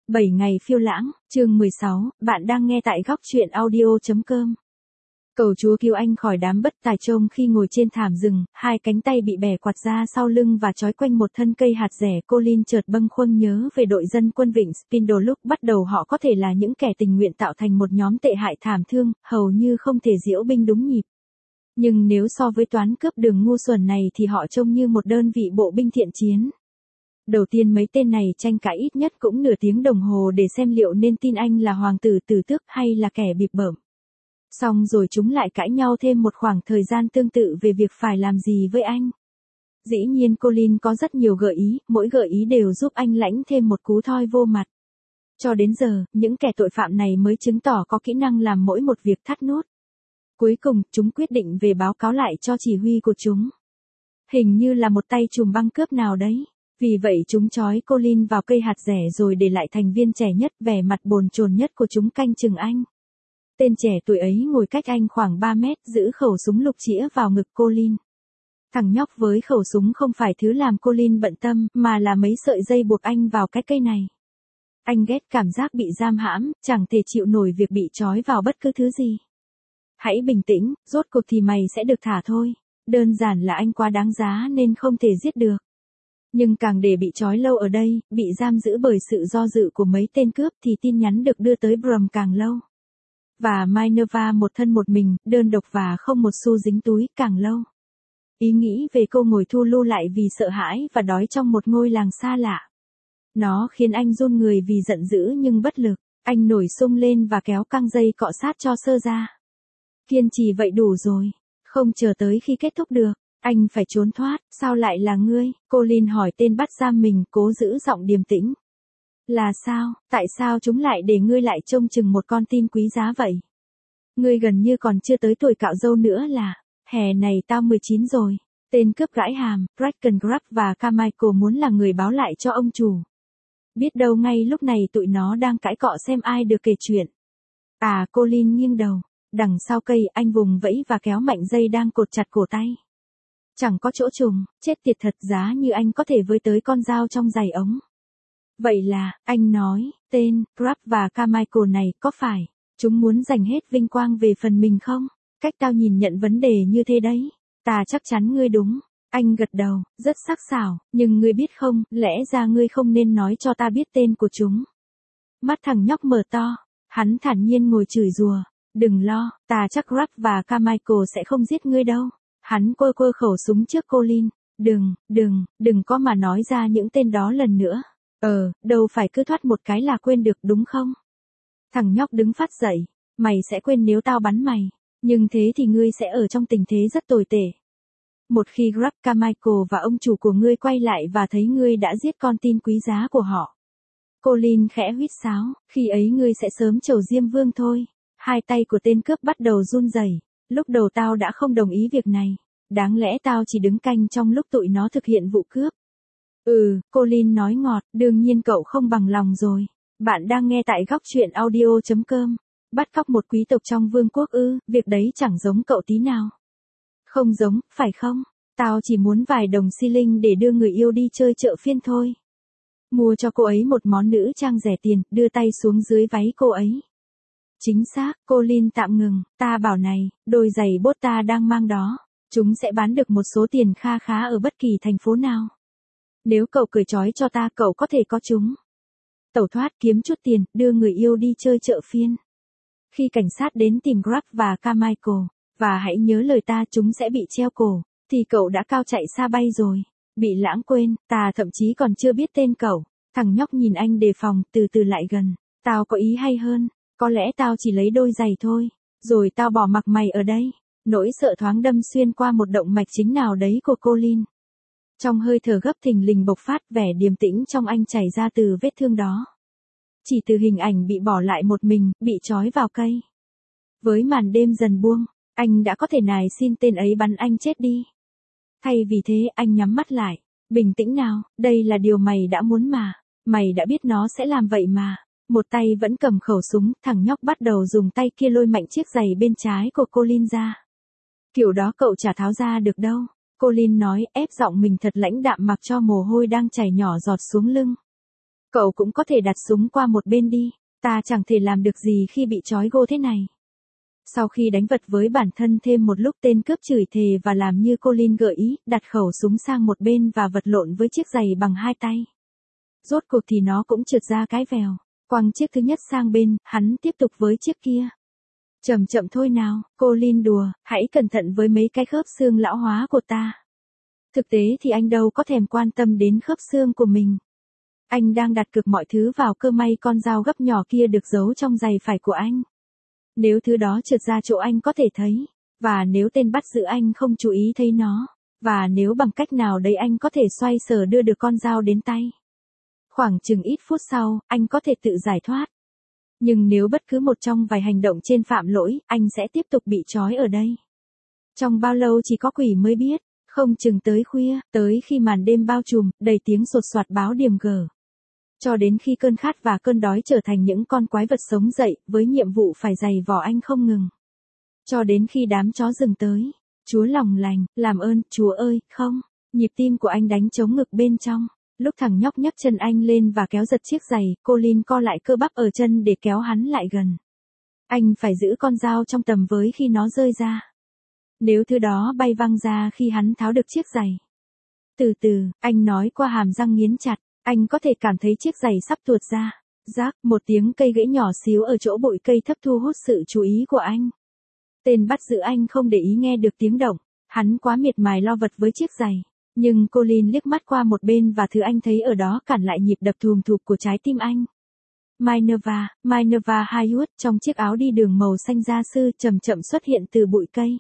7 ngày phiêu lãng, chương 16, bạn đang nghe tại góc truyện audio.com. Cầu Chúa cứu anh khỏi đám bất tài trông khi ngồi trên thảm rừng, hai cánh tay bị bẻ quạt ra sau lưng và trói quanh một thân cây hạt rẻ. Colin chợt bâng khuâng nhớ về đội dân quân Vịnh Spindle. Lúc bắt đầu họ có thể là những kẻ tình nguyện tạo thành một nhóm tệ hại thảm thương, hầu như không thể diễu binh đúng nhịp. Nhưng nếu so với toán cướp đường ngu xuẩn này thì họ trông như một đơn vị bộ binh thiện chiến. Đầu tiên mấy tên này tranh cãi ít nhất cũng nửa tiếng đồng hồ để xem liệu nên tin anh là hoàng tử tử tước hay là kẻ bịp bợm. Xong rồi chúng lại cãi nhau thêm một khoảng thời gian tương tự về việc phải làm gì với anh. Dĩ nhiên Colin có rất nhiều gợi ý, mỗi gợi ý đều giúp anh lãnh thêm một cú thoi vô mặt. Cho đến giờ, những kẻ tội phạm này mới chứng tỏ có kỹ năng làm mỗi một việc thắt nút. Cuối cùng, chúng quyết định về báo cáo lại cho chỉ huy của chúng. Hình như là một tay trùm băng cướp nào đấy. Vì vậy chúng trói Colin vào cây hạt rẻ rồi để lại thành viên trẻ nhất, vẻ mặt bồn chồn nhất của chúng canh chừng anh. Tên trẻ tuổi ấy ngồi cách anh khoảng 3 mét, giữ khẩu súng lục chĩa vào ngực Colin. Thằng nhóc với khẩu súng không phải thứ làm Colin bận tâm, mà là mấy sợi dây buộc anh vào cái cây này. Anh ghét cảm giác bị giam hãm, chẳng thể chịu nổi việc bị trói vào bất cứ thứ gì. Hãy bình tĩnh, rốt cuộc thì mày sẽ được thả thôi. Đơn giản là anh quá đáng giá nên không thể giết được. Nhưng càng để bị trói lâu ở đây, bị giam giữ bởi sự do dự của mấy tên cướp thì tin nhắn được đưa tới Brum càng lâu. Và Minerva một thân một mình, đơn độc và không một xu dính túi, càng lâu. Ý nghĩ về cô ngồi thu lưu lại vì sợ hãi và đói trong một ngôi làng xa lạ. Nó khiến anh run người vì giận dữ nhưng bất lực. Anh nổi sung lên và kéo căng dây cọ sát cho sơ ra. Kiên trì vậy đủ rồi. Không chờ tới khi kết thúc được. Anh phải trốn thoát, sao lại là ngươi? Colin hỏi tên bắt giam mình, cố giữ giọng điềm tĩnh. Là sao, tại sao chúng lại để ngươi lại trông chừng một con tin quý giá vậy? Ngươi gần như còn chưa tới tuổi cạo râu nữa là, hè này tao 19 rồi. Tên cướp gãi hàm, Brackengrab và Carmichael muốn là người báo lại cho ông chủ. Biết đâu ngay lúc này tụi nó đang cãi cọ xem ai được kể chuyện. À, Colin nghiêng đầu, đằng sau cây anh vùng vẫy và kéo mạnh dây đang cột chặt cổ tay. Chẳng có chỗ trùng, chết tiệt thật, giá như anh có thể với tới con dao trong giày ống. Vậy là, anh nói, tên, Grab và Carmichael này, có phải, chúng muốn giành hết vinh quang về phần mình không? Cách tao nhìn nhận vấn đề như thế đấy. Ta chắc chắn ngươi đúng. Anh gật đầu, rất sắc sảo, nhưng ngươi biết không, lẽ ra ngươi không nên nói cho ta biết tên của chúng. Mắt thằng nhóc mở to, hắn thản nhiên ngồi chửi rủa. Đừng lo, ta chắc Grab và Carmichael sẽ không giết ngươi đâu. Hắn quơ khẩu súng trước Colin. Đừng có mà nói ra những tên đó lần nữa. Đâu phải cứ thoát một cái là quên được đúng không? Thằng nhóc đứng phát dậy. Mày sẽ quên nếu tao bắn mày. Nhưng thế thì ngươi sẽ ở trong tình thế rất tồi tệ. Một khi Grab, Carmichael và ông chủ của ngươi quay lại và thấy ngươi đã giết con tin quý giá của họ. Colin khẽ huýt sáo, khi ấy ngươi sẽ sớm trầu Diêm Vương thôi. Hai tay của tên cướp bắt đầu run rẩy. Lúc đầu tao đã không đồng ý việc này. Đáng lẽ tao chỉ đứng canh trong lúc tụi nó thực hiện vụ cướp. Colin nói ngọt, đương nhiên cậu không bằng lòng rồi. Bạn đang nghe tại góc truyện audio.com. Bắt cóc một quý tộc trong vương quốc việc đấy chẳng giống cậu tí nào. Không giống, phải không? Tao chỉ muốn vài đồng xi linh để đưa người yêu đi chơi chợ phiên thôi. Mua cho cô ấy một món nữ trang rẻ tiền, đưa tay xuống dưới váy cô ấy. Chính xác, Colin tạm ngừng, ta bảo này, đôi giày bốt ta đang mang đó. Chúng sẽ bán được một số tiền kha khá ở bất kỳ thành phố nào. Nếu cậu cởi trói cho ta, cậu có thể có chúng. Tẩu thoát, kiếm chút tiền, đưa người yêu đi chơi chợ phiên. Khi cảnh sát đến tìm Grab và Carmichael, và hãy nhớ lời ta, chúng sẽ bị treo cổ, thì cậu đã cao chạy xa bay rồi. Bị lãng quên, ta thậm chí còn chưa biết tên cậu. Thằng nhóc nhìn anh đề phòng, từ từ lại gần. Tao có ý hay hơn, có lẽ tao chỉ lấy đôi giày thôi, rồi tao bỏ mặc mày ở đây. Nỗi sợ thoáng đâm xuyên qua một động mạch chính nào đấy của Colin. Trong hơi thở gấp thình lình bộc phát, vẻ điềm tĩnh trong anh chảy ra từ vết thương đó. Chỉ từ hình ảnh bị bỏ lại một mình, bị trói vào cây. Với màn đêm dần buông, anh đã có thể nài xin tên ấy bắn anh chết đi. Thay vì thế, anh nhắm mắt lại. Bình tĩnh nào, đây là điều mày đã muốn mà. Mày đã biết nó sẽ làm vậy mà. Một tay vẫn cầm khẩu súng, thằng nhóc bắt đầu dùng tay kia lôi mạnh chiếc giày bên trái của Colin ra. Kiểu đó cậu chả tháo ra được đâu. Colin nói, ép giọng mình thật lãnh đạm mặc cho mồ hôi đang chảy nhỏ giọt xuống lưng. Cậu cũng có thể đặt súng qua một bên đi, ta chẳng thể làm được gì khi bị trói gô thế này. Sau khi đánh vật với bản thân thêm một lúc, tên cướp chửi thề và làm như Colin gợi ý, đặt khẩu súng sang một bên và vật lộn với chiếc giày bằng hai tay. Rốt cuộc thì nó cũng trượt ra cái vèo, quăng chiếc thứ nhất sang bên, hắn tiếp tục với chiếc kia. Chậm chậm thôi nào, Colin đùa, hãy cẩn thận với mấy cái khớp xương lão hóa của ta. Thực tế thì anh đâu có thèm quan tâm đến khớp xương của mình. Anh đang đặt cược mọi thứ vào cơ may con dao gấp nhỏ kia được giấu trong giày phải của anh. Nếu thứ đó trượt ra chỗ anh có thể thấy, và nếu tên bắt giữ anh không chú ý thấy nó, và nếu bằng cách nào đấy anh có thể xoay sở đưa được con dao đến tay. Khoảng chừng ít phút sau, anh có thể tự giải thoát. Nhưng nếu bất cứ một trong vài hành động trên phạm lỗi, anh sẽ tiếp tục bị trói ở đây. Trong bao lâu chỉ có quỷ mới biết, không chừng tới khuya, tới khi màn đêm bao trùm, đầy tiếng sột soạt báo điểm gờ. Cho đến khi cơn khát và cơn đói trở thành những con quái vật sống dậy, với nhiệm vụ phải giày vò anh không ngừng. Cho đến khi đám chó rừng tới. Chúa lòng lành, làm ơn, Chúa ơi, không. Nhịp tim của anh đánh trống ngực bên trong. Lúc thằng nhóc nhấc chân anh lên và kéo giật chiếc giày, Colin co lại cơ bắp ở chân để kéo hắn lại gần. Anh phải giữ con dao trong tầm với khi nó rơi ra. Nếu thứ đó bay văng ra khi hắn tháo được chiếc giày. Từ từ, anh nói qua hàm răng nghiến chặt, anh có thể cảm thấy chiếc giày sắp tuột ra. Rác, một tiếng cây gãy nhỏ xíu ở chỗ bụi cây thấp thu hút sự chú ý của anh. Tên bắt giữ anh không để ý nghe được tiếng động, hắn quá miệt mài lo vật với chiếc giày. Nhưng Colin liếc mắt qua một bên và thứ anh thấy ở đó cản lại nhịp đập thùm thụp của trái tim anh. Minerva Haywood trong chiếc áo đi đường màu xanh gia sư chậm chậm xuất hiện từ bụi cây.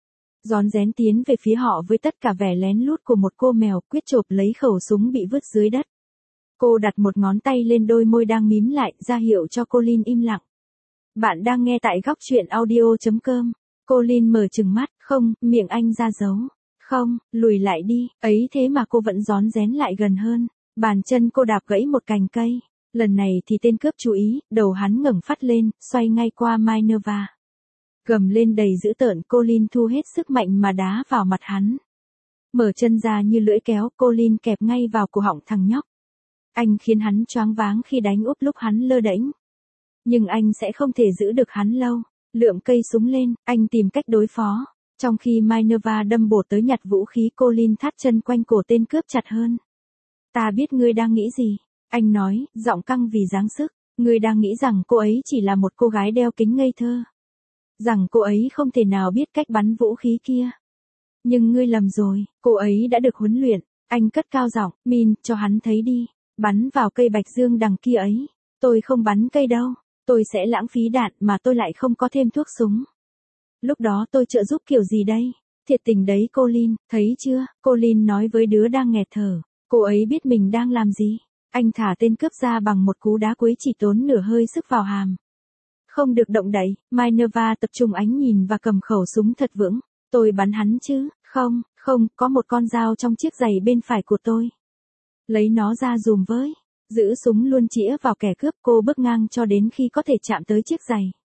Rón rén tiến về phía họ với tất cả vẻ lén lút của một cô mèo, quyết chộp lấy khẩu súng bị vứt dưới đất. Cô đặt một ngón tay lên đôi môi đang mím lại, ra hiệu cho Colin im lặng. Bạn đang nghe tại góc truyện audio.com. Colin mở trừng mắt, không, miệng anh ra dấu. Không, lùi lại đi, ấy thế mà cô vẫn rón rén lại gần hơn. Bàn chân cô đạp gãy một cành cây. Lần này thì tên cướp chú ý, đầu hắn ngẩng phát lên, xoay ngay qua Minerva. Gầm lên đầy dữ tợn, Colin thu hết sức mạnh mà đá vào mặt hắn. Mở chân ra như lưỡi kéo, Colin kẹp ngay vào cổ họng thằng nhóc. Anh khiến hắn choáng váng khi đánh úp lúc hắn lơ đễnh. Nhưng anh sẽ không thể giữ được hắn lâu. Lượm cây súng lên, anh tìm cách đối phó. Trong khi Minerva đâm bổ tới nhặt vũ khí, Colin thắt chân quanh cổ tên cướp chặt hơn. Ta biết ngươi đang nghĩ gì. Anh nói, giọng căng vì giáng sức. Ngươi đang nghĩ rằng cô ấy chỉ là một cô gái đeo kính ngây thơ. Rằng cô ấy không thể nào biết cách bắn vũ khí kia. Nhưng ngươi lầm rồi, cô ấy đã được huấn luyện. Anh cất cao giọng, Min, cho hắn thấy đi. Bắn vào cây bạch dương đằng kia ấy. Tôi không bắn cây đâu. Tôi sẽ lãng phí đạn mà tôi lại không có thêm thuốc súng. Lúc đó tôi trợ giúp kiểu gì đây? Thiệt tình đấy Colin, thấy chưa? Colin nói với đứa đang nghẹt thở. Cô ấy biết mình đang làm gì. Anh thả tên cướp ra bằng một cú đá cuối chỉ tốn nửa hơi sức vào hàm. Không được động đậy, Minerva tập trung ánh nhìn và cầm khẩu súng thật vững. Tôi bắn hắn chứ? Không, không, có một con dao trong chiếc giày bên phải của tôi. Lấy nó ra dùm với. Giữ súng luôn chĩa vào kẻ cướp, cô bước ngang cho đến khi có thể chạm tới chiếc giày.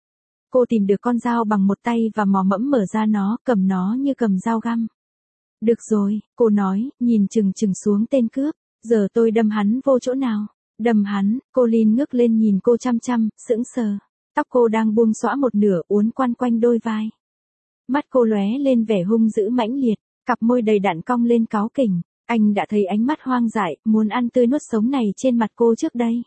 Cô tìm được con dao bằng một tay và mò mẫm mở ra nó, cầm nó như cầm dao găm. Được rồi, cô nói, nhìn chừng chừng xuống tên cướp. Giờ tôi đâm hắn vô chỗ nào? Đâm hắn, Colin ngước lên nhìn cô chăm chăm, sững sờ. Tóc cô đang buông xõa một nửa uốn quanh quanh đôi vai. Mắt cô lóe lên vẻ hung dữ mãnh liệt, cặp môi đầy đặn cong lên cáu kỉnh. Anh đã thấy ánh mắt hoang dại, muốn ăn tươi nuốt sống này trên mặt cô trước đây.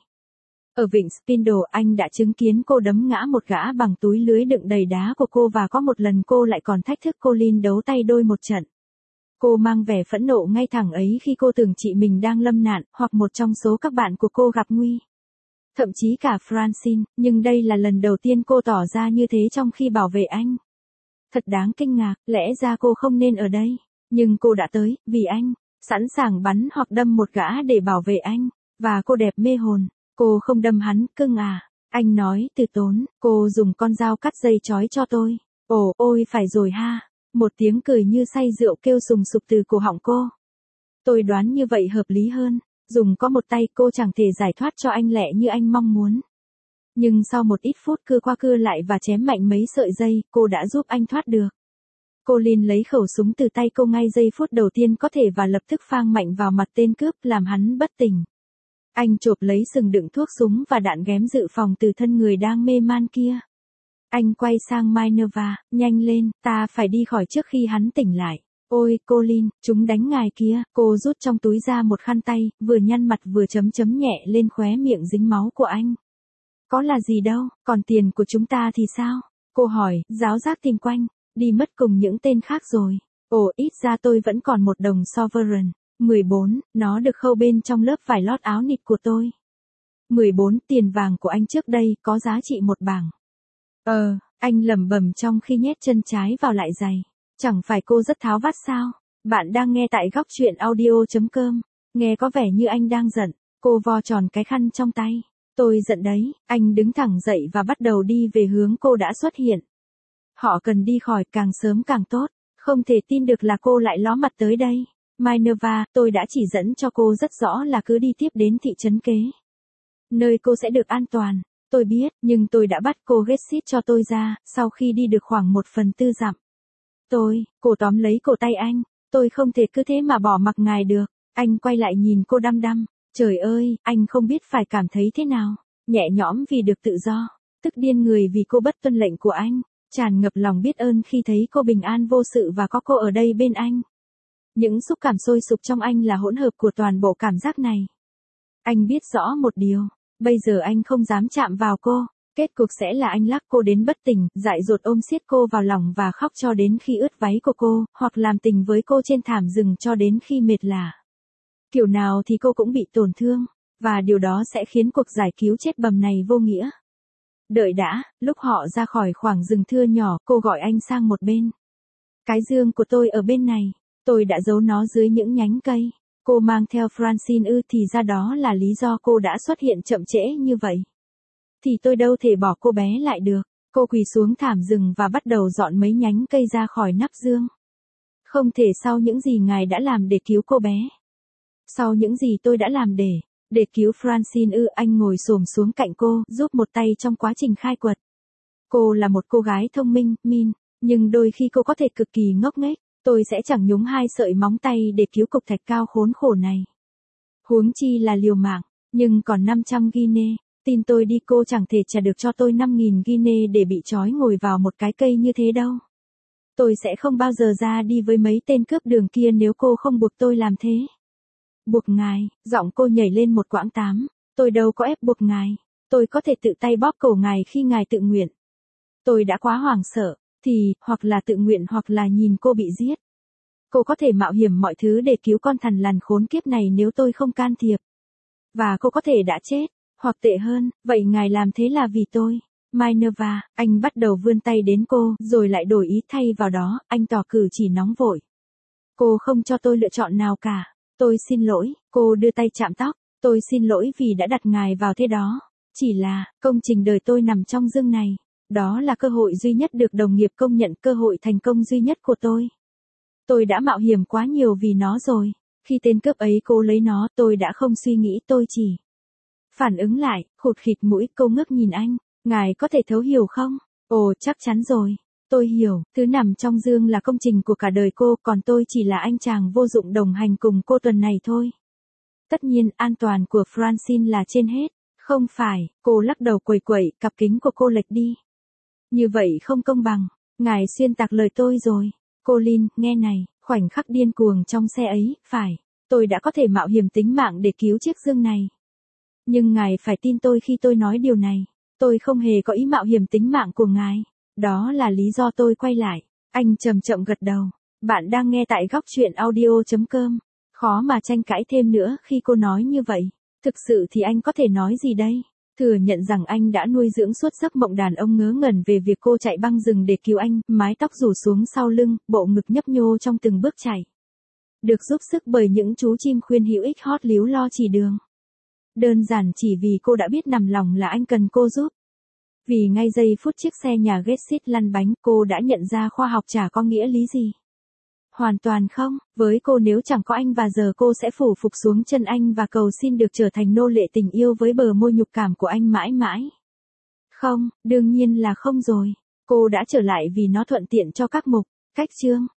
Ở vịnh Spindle, anh đã chứng kiến cô đấm ngã một gã bằng túi lưới đựng đầy đá của cô và có một lần cô lại còn thách thức Colin đấu tay đôi một trận. Cô mang vẻ phẫn nộ ngay thẳng ấy khi cô tưởng chị mình đang lâm nạn, hoặc một trong số các bạn của cô gặp nguy. Thậm chí cả Francine, nhưng đây là lần đầu tiên cô tỏ ra như thế trong khi bảo vệ anh. Thật đáng kinh ngạc, lẽ ra cô không nên ở đây. Nhưng cô đã tới, vì anh. Sẵn sàng bắn hoặc đâm một gã để bảo vệ anh. Và cô đẹp mê hồn. Cô không đâm hắn, cưng à. Anh nói từ tốn, cô dùng con dao cắt dây chói cho tôi. Ồ, ôi phải rồi ha. Một tiếng cười như say rượu kêu sùng sục từ cổ họng cô. Tôi đoán như vậy hợp lý hơn. Dùng có một tay cô chẳng thể giải thoát cho anh lẹ như anh mong muốn. Nhưng sau một ít phút cưa qua cưa lại và chém mạnh mấy sợi dây, cô đã giúp anh thoát được. Colin lấy khẩu súng từ tay cô ngay giây phút đầu tiên có thể và lập tức phang mạnh vào mặt tên cướp làm hắn bất tỉnh. Anh chộp lấy sừng đựng thuốc súng và đạn ghém dự phòng từ thân người đang mê man kia. Anh quay sang Minerva, nhanh lên, ta phải đi khỏi trước khi hắn tỉnh lại. Ôi, Colin, chúng đánh ngài kia. Cô rút trong túi ra một khăn tay, vừa nhăn mặt vừa chấm chấm nhẹ lên khóe miệng dính máu của anh. Có là gì đâu, còn tiền của chúng ta thì sao? Cô hỏi, giáo giác tìm quanh, đi mất cùng những tên khác rồi. Ồ, ít ra tôi vẫn còn một đồng sovereign. 14, nó được khâu bên trong lớp vải lót áo nịt của tôi. 14, tiền vàng của anh trước đây có giá trị 1 bảng. Anh lẩm bẩm trong khi nhét chân trái vào lại giày. Chẳng phải cô rất tháo vát sao? Bạn đang nghe tại góc truyện audio.com. Nghe có vẻ như anh đang giận. Cô vo tròn cái khăn trong tay. Tôi giận đấy. Anh đứng thẳng dậy và bắt đầu đi về hướng cô đã xuất hiện. Họ cần đi khỏi càng sớm càng tốt. Không thể tin được là cô lại ló mặt tới đây. Minerva, tôi đã chỉ dẫn cho cô rất rõ là cứ đi tiếp đến thị trấn kế. Nơi cô sẽ được an toàn. Tôi biết, nhưng tôi đã bắt cô Gessit cho tôi ra, sau khi đi được khoảng 1/4 dặm. Cô tóm lấy cổ tay anh. Tôi không thể cứ thế mà bỏ mặc ngài được. Anh quay lại nhìn cô đăm đăm. Trời ơi, anh không biết phải cảm thấy thế nào. Nhẹ nhõm vì được tự do. Tức điên người vì cô bất tuân lệnh của anh. Tràn ngập lòng biết ơn khi thấy cô bình an vô sự và có cô ở đây bên anh. Những xúc cảm sôi sục trong anh là hỗn hợp của toàn bộ cảm giác này. Anh biết rõ một điều. Bây giờ anh không dám chạm vào cô. Kết cục sẽ là anh lắc cô đến bất tỉnh, dại dột ôm siết cô vào lòng và khóc cho đến khi ướt váy của cô, hoặc làm tình với cô trên thảm rừng cho đến khi mệt lả. Kiểu nào thì cô cũng bị tổn thương, và điều đó sẽ khiến cuộc giải cứu chết bầm này vô nghĩa. Đợi đã, lúc họ ra khỏi khoảng rừng thưa nhỏ, cô gọi anh sang một bên. Cái dương của tôi ở bên này, tôi đã giấu nó dưới những nhánh cây. Cô mang theo Francine thì ra đó là lý do cô đã xuất hiện chậm trễ như vậy. Thì tôi đâu thể bỏ cô bé lại được. Cô quỳ xuống thảm rừng và bắt đầu dọn mấy nhánh cây ra khỏi nắp dương. Không thể sau những gì ngài đã làm để cứu cô bé. Sau những gì tôi đã làm để cứu Francine anh ngồi xổm xuống cạnh cô, giúp một tay trong quá trình khai quật. Cô là một cô gái thông minh, Min, nhưng đôi khi cô có thể cực kỳ ngốc nghếch. Tôi sẽ chẳng nhúng 2 sợi móng tay để cứu cục thạch cao khốn khổ này. Huống chi là liều mạng, nhưng còn 500 guinea. Tin tôi đi, cô chẳng thể trả được cho tôi 5.000 guinea để bị trói ngồi vào một cái cây như thế đâu. Tôi sẽ không bao giờ ra đi với mấy tên cướp đường kia nếu cô không buộc tôi làm thế. Buộc ngài, giọng cô nhảy lên một quãng 8. Tôi đâu có ép buộc ngài. Tôi có thể tự tay bóp cổ ngài khi ngài tự nguyện. Tôi đã quá hoảng sợ, thì, hoặc là tự nguyện hoặc là nhìn cô bị giết. Cô có thể mạo hiểm mọi thứ để cứu con thằn lằn khốn kiếp này nếu tôi không can thiệp. Và cô có thể đã chết. Hoặc tệ hơn, vậy ngài làm thế là vì tôi. Minerva, anh bắt đầu vươn tay đến cô, rồi lại đổi ý thay vào đó, anh tỏ cử chỉ nóng vội. Cô không cho tôi lựa chọn nào cả. Tôi xin lỗi, cô đưa tay chạm tóc. Tôi xin lỗi vì đã đặt ngài vào thế đó. Chỉ là, công trình đời tôi nằm trong dương này. Đó là cơ hội duy nhất được đồng nghiệp công nhận, cơ hội thành công duy nhất của tôi. Tôi đã mạo hiểm quá nhiều vì nó rồi. Khi tên cướp ấy cố lấy nó, tôi đã không suy nghĩ, tôi chỉ phản ứng lại, khụt khịt mũi. Cô ngước nhìn anh. Ngài có thể thấu hiểu không? Ồ, chắc chắn rồi. Tôi hiểu, thứ nằm trong dương là công trình của cả đời cô, còn tôi chỉ là anh chàng vô dụng đồng hành cùng cô tuần này thôi. Tất nhiên, an toàn của Francine là trên hết. Không phải, cô lắc đầu quẩy quẩy, cặp kính của cô lệch đi. Như vậy không công bằng. Ngài xuyên tạc lời tôi rồi. Colin, nghe này, khoảnh khắc điên cuồng trong xe ấy, phải. Tôi đã có thể mạo hiểm tính mạng để cứu chiếc dương này. Nhưng ngài phải tin tôi khi tôi nói điều này. Tôi không hề có ý mạo hiểm tính mạng của ngài. Đó là lý do tôi quay lại. Anh chậm chậm gật đầu. Bạn đang nghe tại góc truyện audio.com. Khó mà tranh cãi thêm nữa khi cô nói như vậy. Thực sự thì anh có thể nói gì đây? Thừa nhận rằng anh đã nuôi dưỡng suốt giấc mộng đàn ông ngớ ngẩn về việc cô chạy băng rừng để cứu anh, mái tóc rủ xuống sau lưng, bộ ngực nhấp nhô trong từng bước chạy. Được giúp sức bởi những chú chim khuyên hữu ích hót líu lo chỉ đường. Đơn giản chỉ vì cô đã biết nằm lòng là anh cần cô giúp. Vì ngay giây phút chiếc xe nhà Gessit lăn bánh, cô đã nhận ra khoa học chả có nghĩa lý gì. Hoàn toàn không, với cô nếu chẳng có anh và giờ cô sẽ phủ phục xuống chân anh và cầu xin được trở thành nô lệ tình yêu với bờ môi nhục cảm của anh mãi mãi. Không, đương nhiên là không rồi. Cô đã trở lại vì nó thuận tiện cho các mục, cách chương.